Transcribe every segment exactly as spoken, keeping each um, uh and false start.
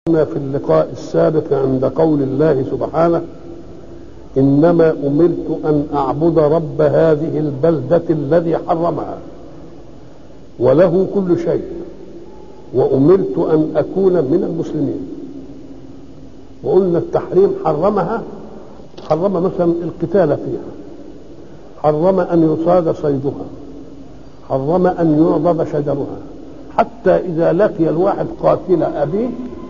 في اللقاء السابق عند قول الله سبحانه: إنما أمرت أن أعبد رب هذه البلدة الذي حرمها وله كل شيء، وأمرت أن أكون من المسلمين. وقلنا التحريم حرمها، حرم مثلا القتال فيها، حرم أن يصاد صيدها، حرم أن يعضد شجرها، حتى إذا لقي الواحد قاتل أبيه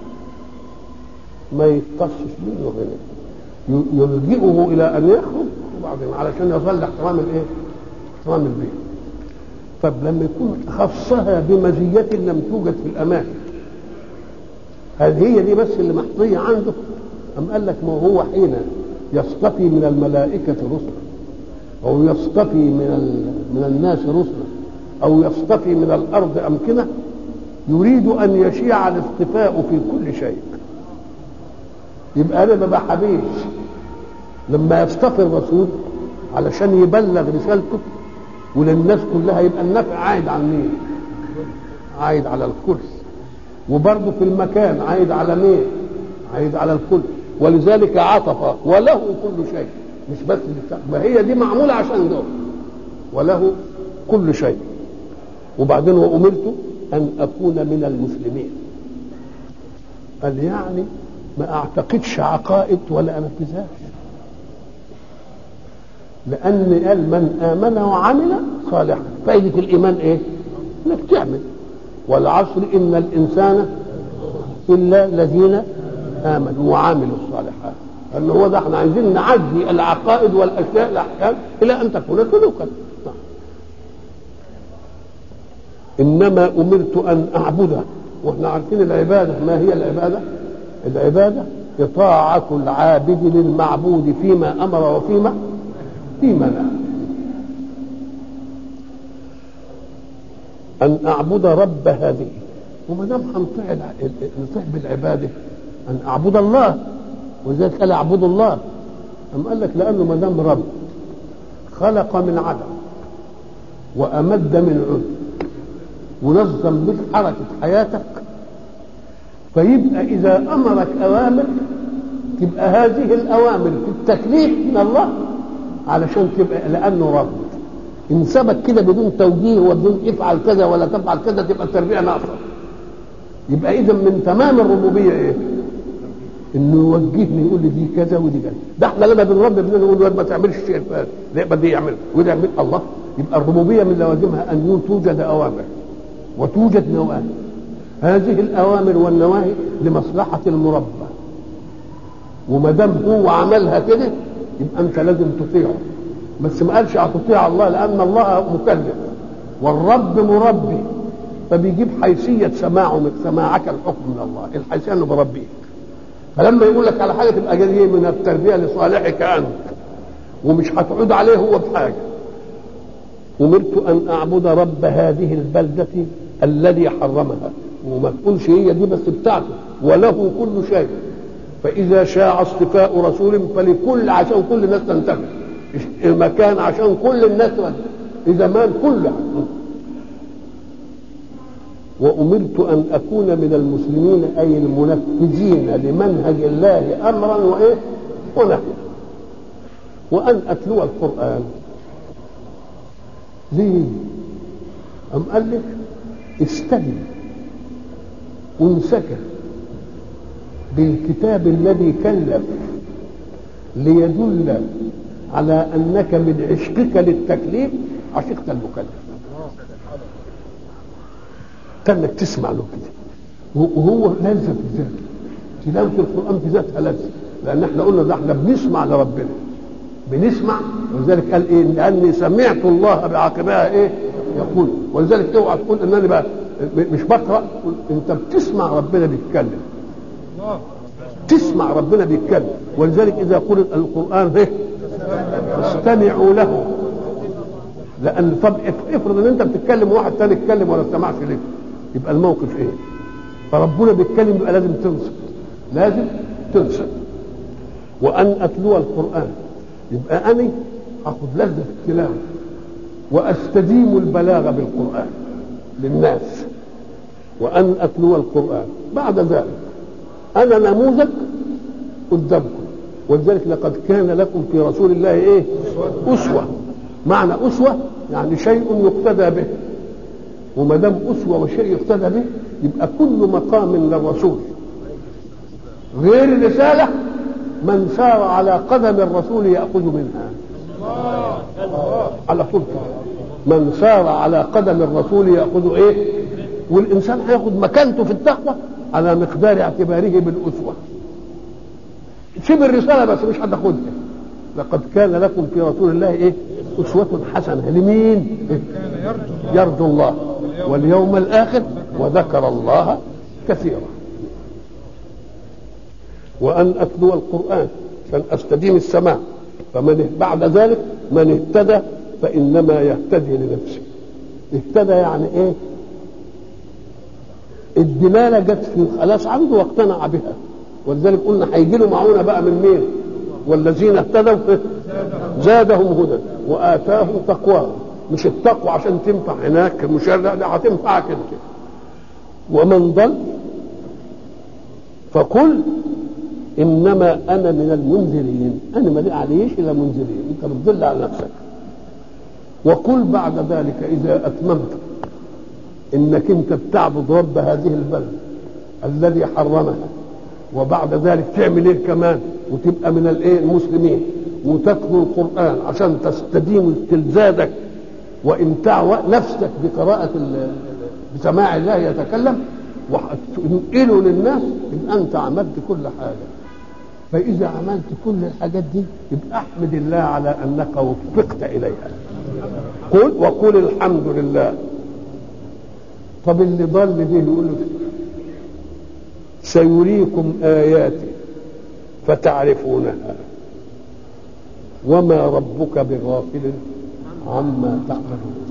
ما يتصش منه هنا، يلجئه إلى أن يخرج وبعدين علشان يظل احترام الإيه؟ احترام البيت. طب لما يكون خصها بمزية لم توجد في الأماكن، هل هي دي بس اللي محظية عنده؟ أم قال لك ما هو حين يصطفي من الملائكة رسلا، أو يصطفي من من الناس رسلا، أو يصطفي من الأرض أمكنة، يريد أن يشيع الاصطفاء في كل شيء. يبقى أنا ما بحبيش لما يصطفي الرسول علشان يبلغ رسالته وللناس كلها، يبقى النفع عايد على مين؟ عايد على الكل. وبرضه في المكان عايد على مين؟ عايد على الكل. ولذلك عطف وله كل شيء، مش بس ما هي دي معمولة عشان ده، وله كل شيء. وبعدين وأمرت أن أكون من المسلمين. قال يعني ما أعتقدش عقائد ولا أنفذهاش، لأن قال من آمن وعمل صالحا. فائدة الإيمان إيه؟ إنك تعمل. والعصر إن الإنسان إلا الذين آمنوا وعملوا الصالحات. أن هو ده احنا عايزين نعدي العقائد والأشياء الأحكام إلى أن تكون سلوكا. إنما أمرت أن أعبده. واحنا عارفين العبادة ما هي العبادة؟ العبادة إطاعة العابد للمعبود فيما أمر وفيما فيما نهى. أن أعبد رب هذه. وما دام هنطيع نطيع بالعبادة أن أعبد الله، وذلك قال أعبد الله. أم قال لك لأنه ما دام رب خلق من عدم وأمد من عد ونظم بك حركة حياتك، فيبقى إذا أمرك أوامر تبقى هذه الأوامر في التكليف من الله علشان تبقى لأنه رب. إن سبك كده بدون توجيه وبدون افعل كذا ولا تفعل كذا تبقى التربية ناقصة. يبقى إذا من تمام الربوبية إيه؟ إنه يوجهني يقول لي دي كذا ودي كذا. ده إحنا لما بنربي ابننا نقول له ما تعملش الشيء الفلاني، لا يبقى دي يعمل وده يعمل. الله، يبقى الربوبية من لوازمها أن توجد أوامر وتوجد نواهي. هذه الأوامر والنواهي لمصلحة المربى، وما دام هو عملها كده يبقى أنت لازم تطيعه. بس ما قالش أطيع الله، لأن الله مكلف والرب مربي، فبيجيب حيثية سماعه من سماعك الحكم من الله، الحيثية أنه بربيك. فلما يقول لك على حاجة تبقى جاية من التربية لصالحك أنت، ومش هتعود عليه هو بحاجة. أمرت أن أعبد رب هذه البلدة الذي حرمها، وما تقولش هي دي بس بتاعته، وله كل شيء. فإذا شاع اصطفاء رسول فلكل، عشان كل الناس تنتفع، المكان عشان كل الناس، الزمان كله. وأمرت أن أكون من المسلمين، أي المنفذين لمنهج الله أمرا وإيه ونهيا، وأن أتلو القرآن. ليه؟ أم قال لك استلم أنسك بالكتاب الذي كلف ليدل على أنك من عشقك للتكليف عشقت المكلف، كأنك تسمع له كده، وهو لذة في ذاته. تلاوة القرآن في ذاتها لذة، لأن احنا قلنا ده احنا بنسمع لربنا، بنسمع. ولذلك قال ايه؟ لأني سمعت الله بعقبها ايه يقول. ولذلك اوعى تقول ان انا بقى مش بقرأ، انت بتسمع ربنا بيتكلم، تسمع ربنا بيتكلم. ولذلك إذا قرئ القرآن ايه استمعوا له. لأن طب افرض ان انت بتتكلم وواحد تاني يتكلم ولا استمعش ليه، يبقى الموقف ايه؟ فربنا بيتكلم يبقى لازم تنصت، لازم تنصت. وأن أتلو القرآن يبقى أنا أخذ لذة في التلاوة وأستديم البلاغ بالقرآن للناس. وأن أتلو القرآن. بعد ذلك انا نموذج قدامكم. ولذلك لقد كان لكم في رسول الله ايه؟ اسوه. معنى اسوه يعني شيء يقتدى به، وما دام اسوه وشيء يقتدى به يبقى كل مقام للرسول غير الرساله من سار على قدم الرسول ياخذ منها على طول كده. من سار على قدم الرسول ياخذ ايه؟ والانسان هياخذ مكانته في التقوى على مقدار اعتباره بالاسوه. سيب الرساله بس مش هتاخدها. لقد كان لكم في رسول الله ايه؟ اسوه حسنه لمين؟ يرجو الله واليوم الاخر وذكر الله كثيرا. وان اتلو القران عشان استديم السماع. فمن بعد ذلك من اهتدى فانما يهتدي لنفسه. اهتدى يعني ايه؟ الدلاله جت في خلاص عنده واقتنع بها. ولذلك قلنا هيجي له معونه بقى من مين؟ والذين اهتدوا زادهم هدى واتاهم تقواهم. مش التقوى عشان تنفع هناك المشرع، ده هتنفعك انت. ومن ضل فقل انما انا من المنذرين، انا ما عليش الا منذرين، انت بتضل على نفسك. وقل بعد ذلك اذا اتممت انك انت بتعبد رب هذه البلد الذي حرمها، وبعد ذلك تعمل ايه كمان؟ وتبقى من الايه؟ المسلمين، وتتلو القران عشان تستديم استلزادك وامتاع نفسك بقراءه بسماع الله يتكلم وتنقله للناس. يبقى انت عملت كل حاجه. فاذا عملت كل الحاجات دي يبقى احمد الله على انك وفقت اليها. قل وقل الحمد لله. طب اللي ضل دي يقول له سيريكم آياتي فتعرفونها وما ربك بغافل عما تعملون.